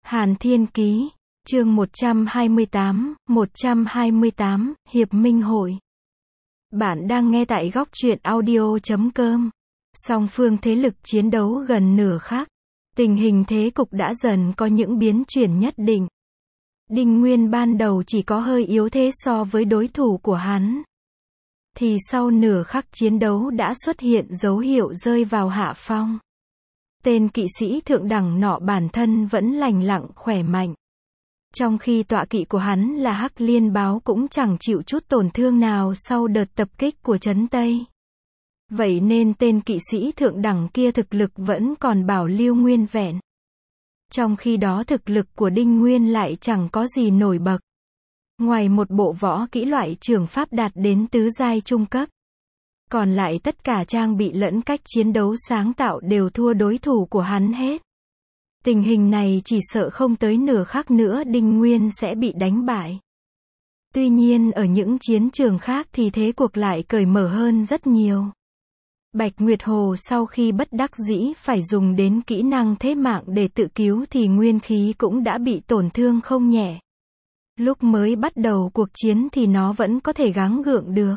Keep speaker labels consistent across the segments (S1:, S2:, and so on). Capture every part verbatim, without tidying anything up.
S1: Hàn Thiên Ký, chương một trăm hai mươi tám, một trăm hai mươi tám, Hiệp Minh Hội. Bạn đang nghe tại góc truyện audio chấm com. Song phương thế lực chiến đấu gần nửa khắc. Tình hình thế cục đã dần có những biến chuyển nhất định. Đinh Nguyên ban đầu chỉ có hơi yếu thế so với đối thủ của hắn. Thì sau nửa khắc chiến đấu đã xuất hiện dấu hiệu rơi vào hạ phong. Tên kỵ sĩ thượng đẳng nọ bản thân vẫn lành lặng khỏe mạnh. Trong khi tọa kỵ của hắn là Hắc Liên Báo cũng chẳng chịu chút tổn thương nào sau đợt tập kích của Trấn Tây. Vậy nên tên kỵ sĩ thượng đẳng kia thực lực vẫn còn bảo lưu nguyên vẹn. Trong khi đó thực lực của Đinh Nguyên lại chẳng có gì nổi bật. Ngoài một bộ võ kỹ loại trường pháp đạt đến tứ giai trung cấp. Còn lại tất cả trang bị lẫn cách chiến đấu sáng tạo đều thua đối thủ của hắn hết. Tình hình này chỉ sợ không tới nửa khắc nữa Đinh Nguyên sẽ bị đánh bại. Tuy nhiên ở những chiến trường khác thì thế cuộc lại cởi mở hơn rất nhiều. Bạch Nguyệt Hồ sau khi bất đắc dĩ phải dùng đến kỹ năng thế mạng để tự cứu thì nguyên khí cũng đã bị tổn thương không nhẹ. Lúc mới bắt đầu cuộc chiến thì nó vẫn có thể gắng gượng được.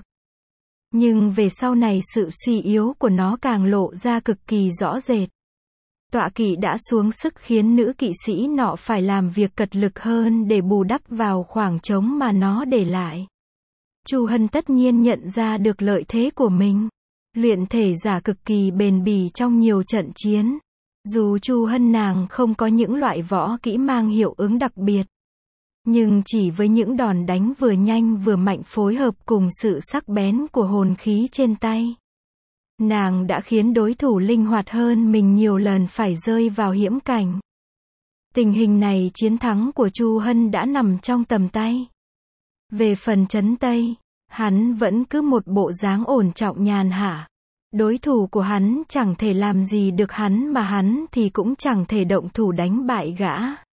S1: Nhưng về sau này sự suy yếu của nó càng lộ ra cực kỳ rõ rệt. Tọa kỵ đã xuống sức khiến nữ kỵ sĩ nọ phải làm việc cật lực hơn để bù đắp vào khoảng trống mà nó để lại. Chu Hân tất nhiên nhận ra được lợi thế của mình. Luyện thể giả cực kỳ bền bỉ trong nhiều trận chiến. Dù Chu Hân nàng không có những loại võ kỹ mang hiệu ứng đặc biệt. Nhưng chỉ với những đòn đánh vừa nhanh vừa mạnh phối hợp cùng sự sắc bén của hồn khí trên tay. Nàng đã khiến đối thủ linh hoạt hơn mình nhiều lần phải rơi vào hiểm cảnh. Tình hình này chiến thắng của Chu Hân đã nằm trong tầm tay. Về phần Trấn Tây, hắn vẫn cứ một bộ dáng ổn trọng nhàn hạ. Đối thủ của hắn chẳng thể làm gì được hắn mà hắn thì cũng chẳng thể động thủ đánh bại gã.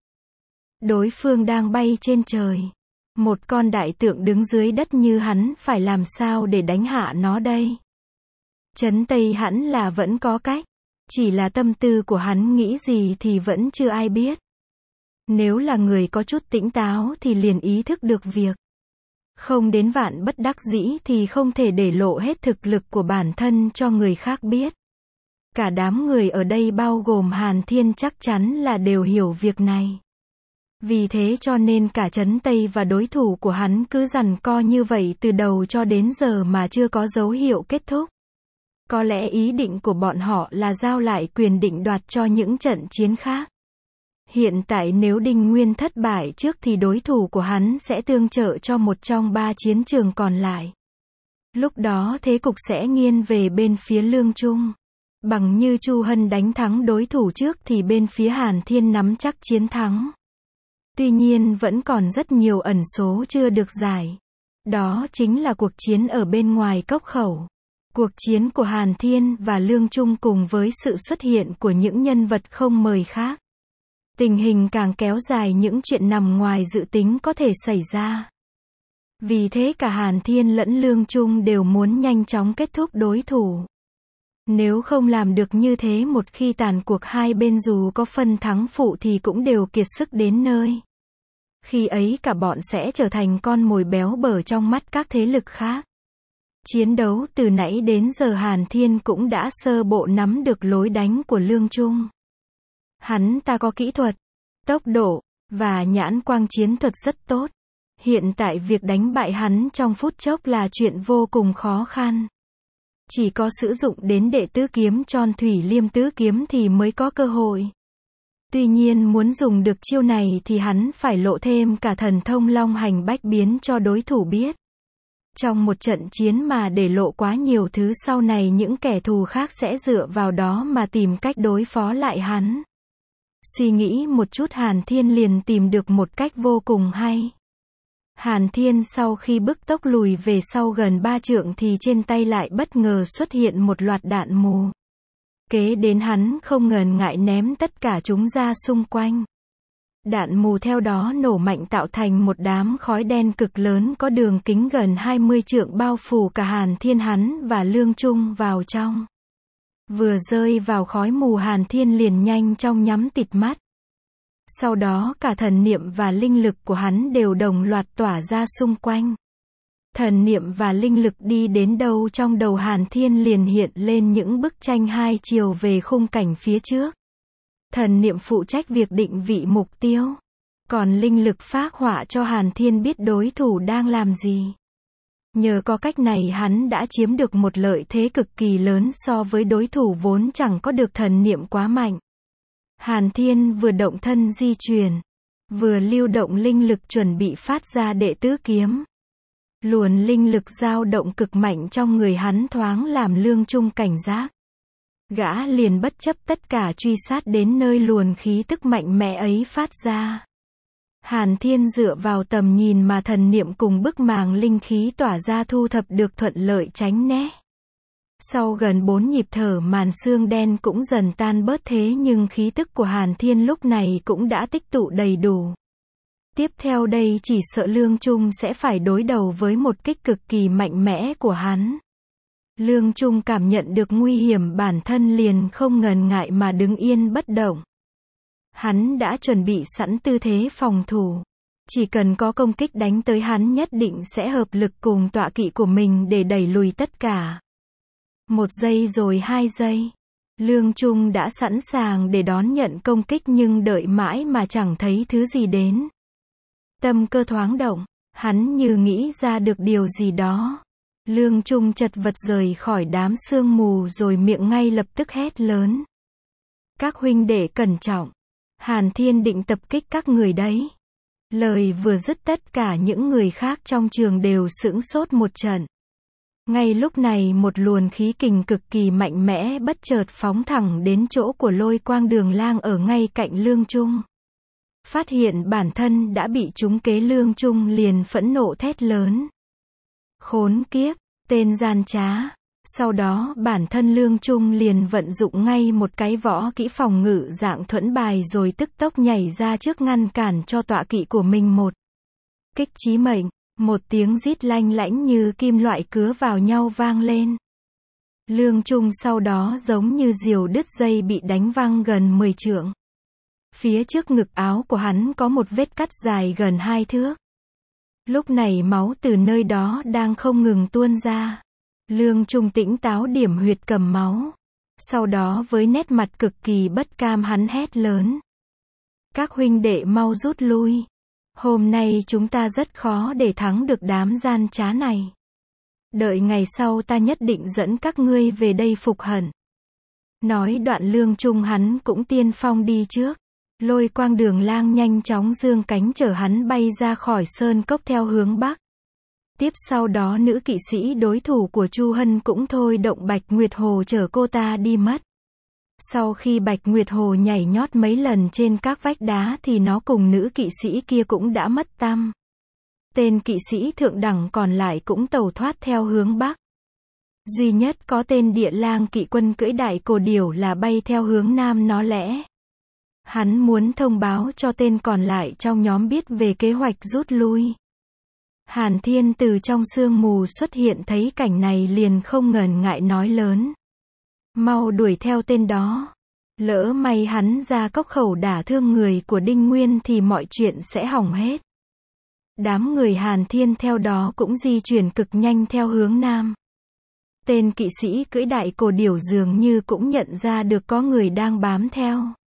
S1: Đối phương đang bay trên trời. Một con đại tượng đứng dưới đất như hắn phải làm sao để đánh hạ nó đây? Trấn Tây hẳn là vẫn có cách. Chỉ là tâm tư của hắn nghĩ gì thì vẫn chưa ai biết. Nếu là người có chút tỉnh táo thì liền ý thức được việc. Không đến vạn bất đắc dĩ thì không thể để lộ hết thực lực của bản thân cho người khác biết. Cả đám người ở đây bao gồm Hàn Thiên chắc chắn là đều hiểu việc này. Vì thế cho nên cả Trấn Tây và đối thủ của hắn cứ giằng co như vậy từ đầu cho đến giờ mà chưa có dấu hiệu kết thúc. Có lẽ ý định của bọn họ là giao lại quyền định đoạt cho những trận chiến khác. Hiện tại nếu Đinh Nguyên thất bại trước thì đối thủ của hắn sẽ tương trợ cho một trong ba chiến trường còn lại. Lúc đó thế cục sẽ nghiêng về bên phía Lương Trung. Bằng như Chu Hân đánh thắng đối thủ trước thì bên phía Hàn Thiên nắm chắc chiến thắng. Tuy nhiên vẫn còn rất nhiều ẩn số chưa được giải. Đó chính là cuộc chiến ở bên ngoài cốc khẩu. Cuộc chiến của Hàn Thiên và Lương Trung cùng với sự xuất hiện của những nhân vật không mời khác. Tình hình càng kéo dài những chuyện nằm ngoài dự tính có thể xảy ra. Vì thế cả Hàn Thiên lẫn Lương Trung đều muốn nhanh chóng kết thúc đối thủ. Nếu không làm được như thế một khi tàn cuộc hai bên dù có phân thắng phụ thì cũng đều kiệt sức đến nơi. Khi ấy cả bọn sẽ trở thành con mồi béo bở trong mắt các thế lực khác. Chiến đấu từ nãy đến giờ Hàn Thiên cũng đã sơ bộ nắm được lối đánh của Lương Trung. Hắn ta có kỹ thuật, tốc độ, và nhãn quang chiến thuật rất tốt. Hiện tại việc đánh bại hắn trong phút chốc là chuyện vô cùng khó khăn. Chỉ có sử dụng đến đệ tứ kiếm tròn thủy liêm tứ kiếm thì mới có cơ hội. Tuy nhiên muốn dùng được chiêu này thì hắn phải lộ thêm cả thần thông long hành bách biến cho đối thủ biết. Trong một trận chiến mà để lộ quá nhiều thứ sau này những kẻ thù khác sẽ dựa vào đó mà tìm cách đối phó lại hắn. Suy nghĩ một chút Hàn Thiên liền tìm được một cách vô cùng hay. Hàn Thiên sau khi bức tốc lùi về sau gần ba trượng thì trên tay lại bất ngờ xuất hiện một loạt đạn mù. Kế đến hắn không ngần ngại ném tất cả chúng ra xung quanh. Đạn mù theo đó nổ mạnh tạo thành một đám khói đen cực lớn có đường kính gần hai mươi trượng bao phủ cả Hàn Thiên hắn và Lương Trung vào trong. Vừa rơi vào khói mù Hàn Thiên liền nhanh chóng nhắm tịt mắt. Sau đó cả thần niệm và linh lực của hắn đều đồng loạt tỏa ra xung quanh. Thần niệm và linh lực đi đến đâu trong đầu Hàn Thiên liền hiện lên những bức tranh hai chiều về khung cảnh phía trước. Thần niệm phụ trách việc định vị mục tiêu. Còn linh lực phác họa cho Hàn Thiên biết đối thủ đang làm gì. Nhờ có cách này hắn đã chiếm được một lợi thế cực kỳ lớn so với đối thủ vốn chẳng có được thần niệm quá mạnh. Hàn Thiên vừa động thân di chuyển, vừa lưu động linh lực chuẩn bị phát ra đệ tứ kiếm. Luồn linh lực dao động cực mạnh trong người hắn thoáng làm Lương Trung cảnh giác. Gã liền bất chấp tất cả truy sát đến nơi luồn khí tức mạnh mẽ ấy phát ra. Hàn Thiên dựa vào tầm nhìn mà thần niệm cùng bức màng linh khí tỏa ra thu thập được thuận lợi tránh né. Sau gần bốn nhịp thở màn xương đen cũng dần tan bớt thế nhưng khí tức của Hàn Thiên lúc này cũng đã tích tụ đầy đủ. Tiếp theo đây chỉ sợ Lương Trung sẽ phải đối đầu với một kích cực kỳ mạnh mẽ của hắn. Lương Trung cảm nhận được nguy hiểm bản thân liền không ngần ngại mà đứng yên bất động. Hắn đã chuẩn bị sẵn tư thế phòng thủ. Chỉ cần có công kích đánh tới hắn nhất định sẽ hợp lực cùng tọa kỵ của mình để đẩy lùi tất cả. Một giây rồi hai giây. Lương Trung đã sẵn sàng để đón nhận công kích nhưng đợi mãi mà chẳng thấy thứ gì đến. Tâm cơ thoáng động, hắn như nghĩ ra được điều gì đó. Lương Trung chật vật rời khỏi đám sương mù rồi miệng ngay lập tức hét lớn. Các huynh đệ cẩn trọng. Hàn Thiên định tập kích các người đấy. Lời vừa dứt tất cả những người khác trong trường đều sững sốt một trận. Ngay lúc này một luồng khí kình cực kỳ mạnh mẽ bất chợt phóng thẳng đến chỗ của Lôi Quang Đường Lang ở ngay cạnh Lương Trung. Phát hiện bản thân đã bị trúng kế, Lương Trung liền phẫn nộ thét lớn. Khốn kiếp, tên gian trá. Sau đó bản thân Lương Trung liền vận dụng ngay một cái võ kỹ phòng ngự dạng thuẫn bài rồi tức tốc nhảy ra trước ngăn cản cho tọa kỵ của mình một kích chí mệnh. Một tiếng rít lanh lảnh như kim loại cứa vào nhau vang lên. Lương Trung sau đó giống như diều đứt dây bị đánh văng gần mười trượng. Phía trước ngực áo của hắn có một vết cắt dài gần hai thước. Lúc này máu từ nơi đó đang không ngừng tuôn ra. Lương Trung tỉnh táo điểm huyệt cầm máu. Sau đó với nét mặt cực kỳ bất cam hắn hét lớn. Các huynh đệ mau rút lui. Hôm nay chúng ta rất khó để thắng được đám gian trá này. Đợi ngày sau ta nhất định dẫn các ngươi về đây phục hận. Nói đoạn Lương Trung hắn cũng tiên phong đi trước. Lôi Quang Đường Lang nhanh chóng giương cánh chở hắn bay ra khỏi sơn cốc theo hướng bắc. Tiếp sau đó nữ kỵ sĩ đối thủ của Chu Hân cũng thôi động Bạch Nguyệt Hồ chở cô ta đi mất. Sau khi Bạch Nguyệt Hồ nhảy nhót mấy lần trên các vách đá thì nó cùng nữ kỵ sĩ kia cũng đã mất tăm. Tên kỵ sĩ thượng đẳng còn lại cũng tẩu thoát theo hướng bắc. Duy nhất có tên Địa Lang kỵ quân cưỡi đại cồ điểu là bay theo hướng nam nó lẽ. Hắn muốn thông báo cho tên còn lại trong nhóm biết về kế hoạch rút lui. Hàn Thiên từ trong sương mù xuất hiện thấy cảnh này liền không ngần ngại nói lớn. Mau đuổi theo tên đó. Lỡ may hắn ra cốc khẩu đả thương người của Đinh Nguyên thì mọi chuyện sẽ hỏng hết. Đám người Hàn Thiên theo đó cũng di chuyển cực nhanh theo hướng nam. Tên kỵ sĩ cưỡi đại cồ điểu dường như cũng nhận ra được có người đang bám theo.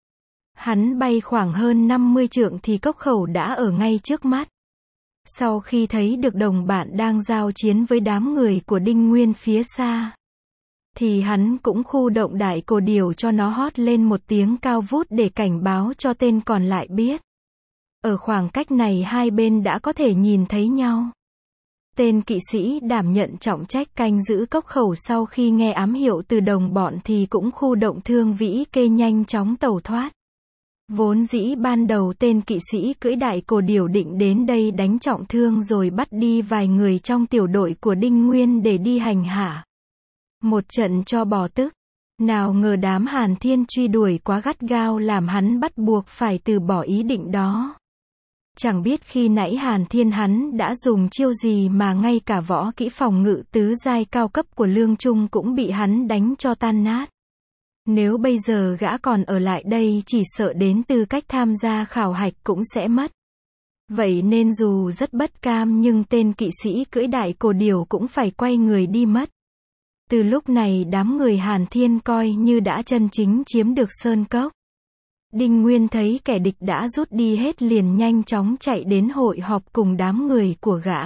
S1: Hắn bay khoảng hơn năm mươi trượng thì cốc khẩu đã ở ngay trước mắt. Sau khi thấy được đồng bạn đang giao chiến với đám người của Đinh Nguyên phía xa, thì hắn cũng khu động đại cồ điểu cho nó hót lên một tiếng cao vút để cảnh báo cho tên còn lại biết. Ở khoảng cách này hai bên đã có thể nhìn thấy nhau. Tên kỵ sĩ đảm nhận trọng trách canh giữ cốc khẩu sau khi nghe ám hiệu từ đồng bọn thì cũng khu động thương vĩ kê nhanh chóng tẩu thoát. Vốn dĩ ban đầu tên kỵ sĩ cưỡi đại cồ điểu định đến đây đánh trọng thương rồi bắt đi vài người trong tiểu đội của Đinh Nguyên để đi hành hạ. Một trận cho bỏ tức. Nào ngờ đám Hàn Thiên truy đuổi quá gắt gao làm hắn bắt buộc phải từ bỏ ý định đó. Chẳng biết khi nãy Hàn Thiên hắn đã dùng chiêu gì mà ngay cả võ kỹ phòng ngự tứ giai cao cấp của Lương Trung cũng bị hắn đánh cho tan nát. Nếu bây giờ gã còn ở lại đây chỉ sợ đến tư cách tham gia khảo hạch cũng sẽ mất. Vậy nên dù rất bất cam nhưng tên kỵ sĩ cưỡi đại cổ điểu cũng phải quay người đi mất. Từ lúc này đám người Hàn Thiên coi như đã chân chính chiếm được sơn cốc. Đinh Nguyên thấy kẻ địch đã rút đi hết liền nhanh chóng chạy đến hội họp cùng đám người của gã.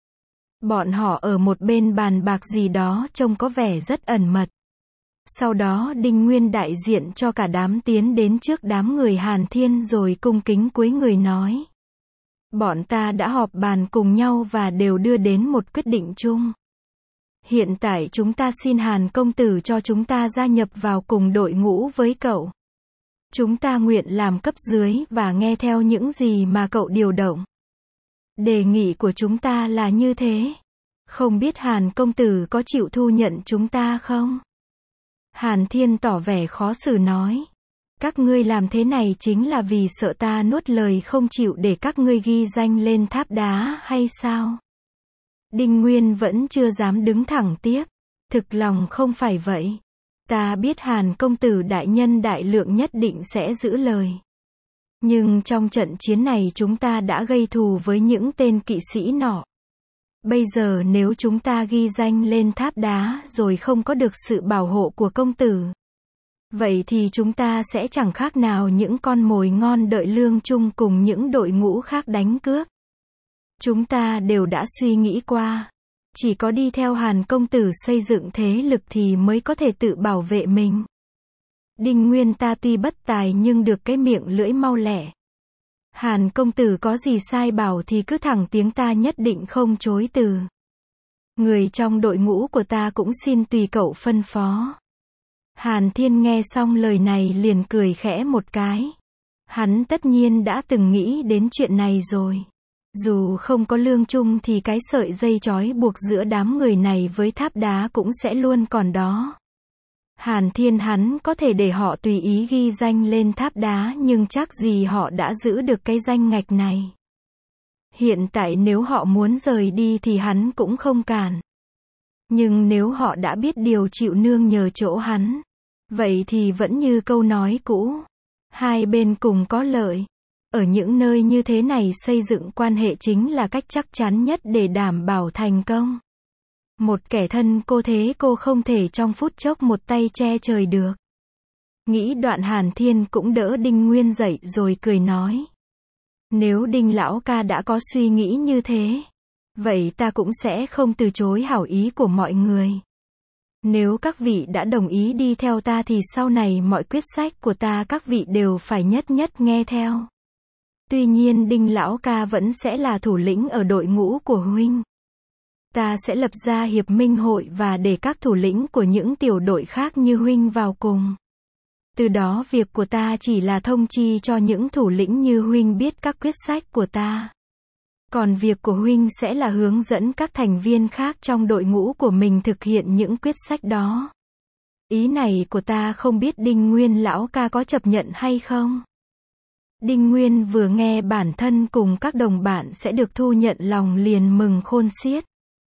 S1: Bọn họ ở một bên bàn bạc gì đó trông có vẻ rất ẩn mật. Sau đó Đinh Nguyên đại diện cho cả đám tiến đến trước đám người Hàn Thiên rồi cung kính cúi người nói. Bọn ta đã họp bàn cùng nhau và đều đưa đến một quyết định chung. Hiện tại chúng ta xin Hàn công tử cho chúng ta gia nhập vào cùng đội ngũ với cậu. Chúng ta nguyện làm cấp dưới và nghe theo những gì mà cậu điều động. Đề nghị của chúng ta là như thế. Không biết Hàn công tử có chịu thu nhận chúng ta không? Hàn Thiên tỏ vẻ khó xử nói. Các ngươi làm thế này chính là vì sợ ta nuốt lời không chịu để các ngươi ghi danh lên tháp đá hay sao? Đinh Nguyên vẫn chưa dám đứng thẳng tiếp. Thực lòng không phải vậy. Ta biết Hàn công tử đại nhân đại lượng nhất định sẽ giữ lời. Nhưng trong trận chiến này chúng ta đã gây thù với những tên kỵ sĩ nọ. Bây giờ nếu chúng ta ghi danh lên tháp đá rồi không có được sự bảo hộ của công tử, vậy thì chúng ta sẽ chẳng khác nào những con mồi ngon đợi lương chung cùng những đội ngũ khác đánh cướp. Chúng ta đều đã suy nghĩ qua. Chỉ có đi theo Hàn công tử xây dựng thế lực thì mới có thể tự bảo vệ mình. Đinh Nguyên ta tuy bất tài nhưng được cái miệng lưỡi mau lẹ. Hàn công tử có gì sai bảo thì cứ thẳng tiếng ta nhất định không chối từ. Người trong đội ngũ của ta cũng xin tùy cậu phân phó. Hàn Thiên nghe xong lời này liền cười khẽ một cái. Hắn tất nhiên đã từng nghĩ đến chuyện này rồi. Dù không có lương chung thì cái sợi dây trói buộc giữa đám người này với tháp đá cũng sẽ luôn còn đó. Hàn Thiên hắn có thể để họ tùy ý ghi danh lên tháp đá nhưng chắc gì họ đã giữ được cái danh ngạch này. Hiện tại nếu họ muốn rời đi thì hắn cũng không cản. Nhưng nếu họ đã biết điều chịu nương nhờ chỗ hắn, vậy thì vẫn như câu nói cũ. Hai bên cùng có lợi. Ở những nơi như thế này xây dựng quan hệ chính là cách chắc chắn nhất để đảm bảo thành công. Một kẻ thân cô thế cô không thể trong phút chốc một tay che trời được. Nghĩ đoạn Hàn Thiên cũng đỡ Đinh Nguyên dậy rồi cười nói. Nếu Đinh lão ca đã có suy nghĩ như thế, vậy ta cũng sẽ không từ chối hảo ý của mọi người. Nếu các vị đã đồng ý đi theo ta thì sau này mọi quyết sách của ta các vị đều phải nhất nhất nghe theo. Tuy nhiên Đinh lão ca vẫn sẽ là thủ lĩnh ở đội ngũ của huynh. Ta sẽ lập ra hiệp minh hội và để các thủ lĩnh của những tiểu đội khác như huynh vào cùng. Từ đó việc của ta chỉ là thông chi cho những thủ lĩnh như huynh biết các quyết sách của ta. Còn việc của huynh sẽ là hướng dẫn các thành viên khác trong đội ngũ của mình thực hiện những quyết sách đó. Ý này của ta không biết Đinh Nguyên lão ca có chấp nhận hay không? Đinh Nguyên vừa nghe bản thân cùng các đồng bạn sẽ được thu nhận lòng liền mừng khôn xiết.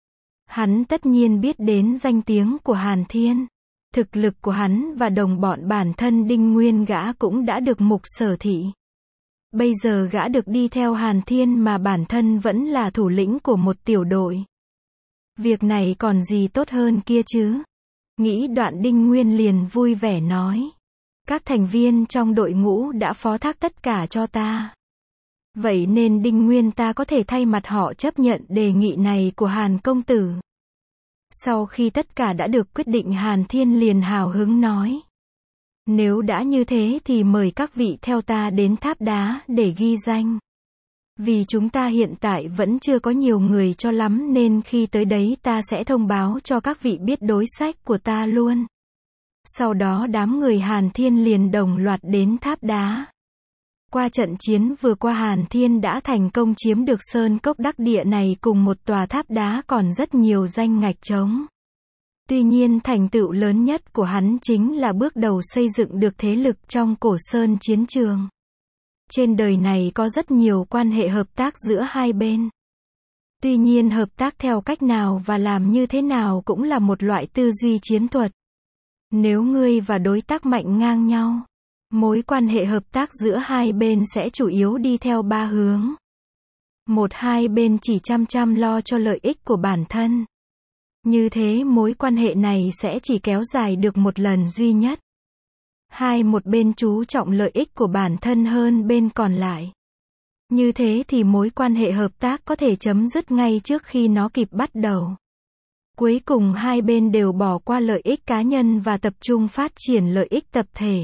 S1: Hắn tất nhiên biết đến danh tiếng của Hàn Thiên. Thực lực của hắn và đồng bọn bản thân Đinh Nguyên gã cũng đã được mục sở thị. Bây giờ gã được đi theo Hàn Thiên mà bản thân vẫn là thủ lĩnh của một tiểu đội. Việc này còn gì tốt hơn kia chứ? Nghĩ đoạn Đinh Nguyên liền vui vẻ nói. Các thành viên trong đội ngũ đã phó thác tất cả cho ta. Vậy nên Đinh Nguyên ta có thể thay mặt họ chấp nhận đề nghị này của Hàn công tử. Sau khi tất cả đã được quyết định Hàn Thiên liền hào hứng nói. Nếu đã như thế thì mời các vị theo ta đến tháp đá để ghi danh. Vì chúng ta hiện tại vẫn chưa có nhiều người cho lắm nên khi tới đấy ta sẽ thông báo cho các vị biết đối sách của ta luôn. Sau đó đám người Hàn Thiên liền đồng loạt đến tháp đá. Qua trận chiến vừa qua Hàn Thiên đã thành công chiếm được sơn cốc đắc địa này cùng một tòa tháp đá còn rất nhiều danh ngạch trống. Tuy nhiên thành tựu lớn nhất của hắn chính là bước đầu xây dựng được thế lực trong cổ sơn chiến trường. Trên đời này có rất nhiều quan hệ hợp tác giữa hai bên. Tuy nhiên hợp tác theo cách nào và làm như thế nào cũng là một loại tư duy chiến thuật. Nếu ngươi và đối tác mạnh ngang nhau, mối quan hệ hợp tác giữa hai bên sẽ chủ yếu đi theo ba hướng. Một, hai bên chỉ chăm chăm lo cho lợi ích của bản thân. Như thế mối quan hệ này sẽ chỉ kéo dài được một lần duy nhất. Hai, một bên chú trọng lợi ích của bản thân hơn bên còn lại. Như thế thì mối quan hệ hợp tác có thể chấm dứt ngay trước khi nó kịp bắt đầu. Cuối cùng hai bên đều bỏ qua lợi ích cá nhân và tập trung phát triển lợi ích tập thể.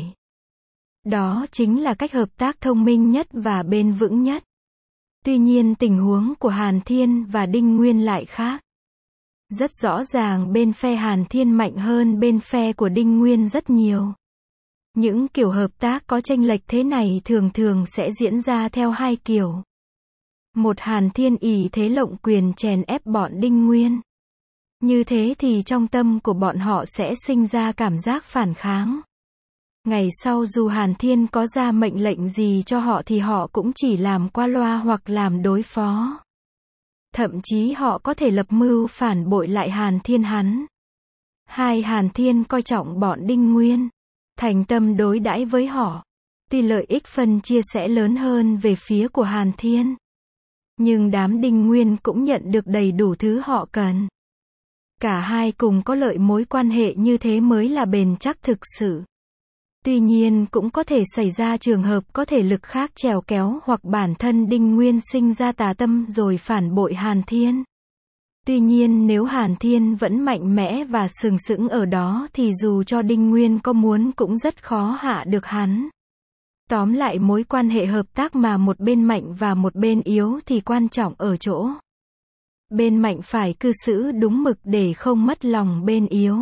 S1: Đó chính là cách hợp tác thông minh nhất và bền vững nhất. Tuy nhiên tình huống của Hàn Thiên và Đinh Nguyên lại khác. Rất rõ ràng bên phe Hàn Thiên mạnh hơn bên phe của Đinh Nguyên rất nhiều. Những kiểu hợp tác có chênh lệch thế này thường thường sẽ diễn ra theo hai kiểu. Một, Hàn Thiên ỷ thế lộng quyền chèn ép bọn Đinh Nguyên. Như thế thì trong tâm của bọn họ sẽ sinh ra cảm giác phản kháng. Ngày sau dù Hàn Thiên có ra mệnh lệnh gì cho họ thì họ cũng chỉ làm qua loa hoặc làm đối phó. Thậm chí họ có thể lập mưu phản bội lại Hàn Thiên hắn. Hai, Hàn Thiên coi trọng bọn Đinh Nguyên, thành tâm đối đãi với họ. Tuy lợi ích phân chia sẽ lớn hơn về phía của Hàn Thiên, nhưng đám Đinh Nguyên cũng nhận được đầy đủ thứ họ cần. Cả hai cùng có lợi, mối quan hệ như thế mới là bền chắc thực sự. Tuy nhiên cũng có thể xảy ra trường hợp có thể lực khác chèo kéo hoặc bản thân Đinh Nguyên sinh ra tà tâm rồi phản bội Hàn Thiên. Tuy nhiên nếu Hàn Thiên vẫn mạnh mẽ và sừng sững ở đó thì dù cho Đinh Nguyên có muốn cũng rất khó hạ được hắn. Tóm lại mối quan hệ hợp tác mà một bên mạnh và một bên yếu thì quan trọng ở chỗ bên mạnh phải cư xử đúng mực để không mất lòng bên yếu.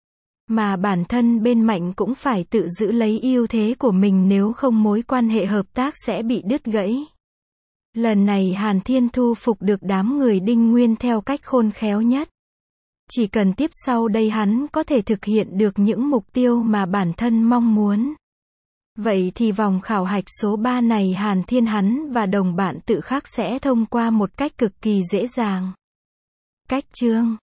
S1: Mà bản thân bên mạnh cũng phải tự giữ lấy ưu thế của mình, nếu không mối quan hệ hợp tác sẽ bị đứt gãy. Lần này Hàn Thiên thu phục được đám người Đinh Nguyên theo cách khôn khéo nhất. Chỉ cần tiếp sau đây hắn có thể thực hiện được những mục tiêu mà bản thân mong muốn. Vậy thì vòng khảo hạch số ba này Hàn Thiên hắn và đồng bạn tự khắc sẽ thông qua một cách cực kỳ dễ dàng. Cách chương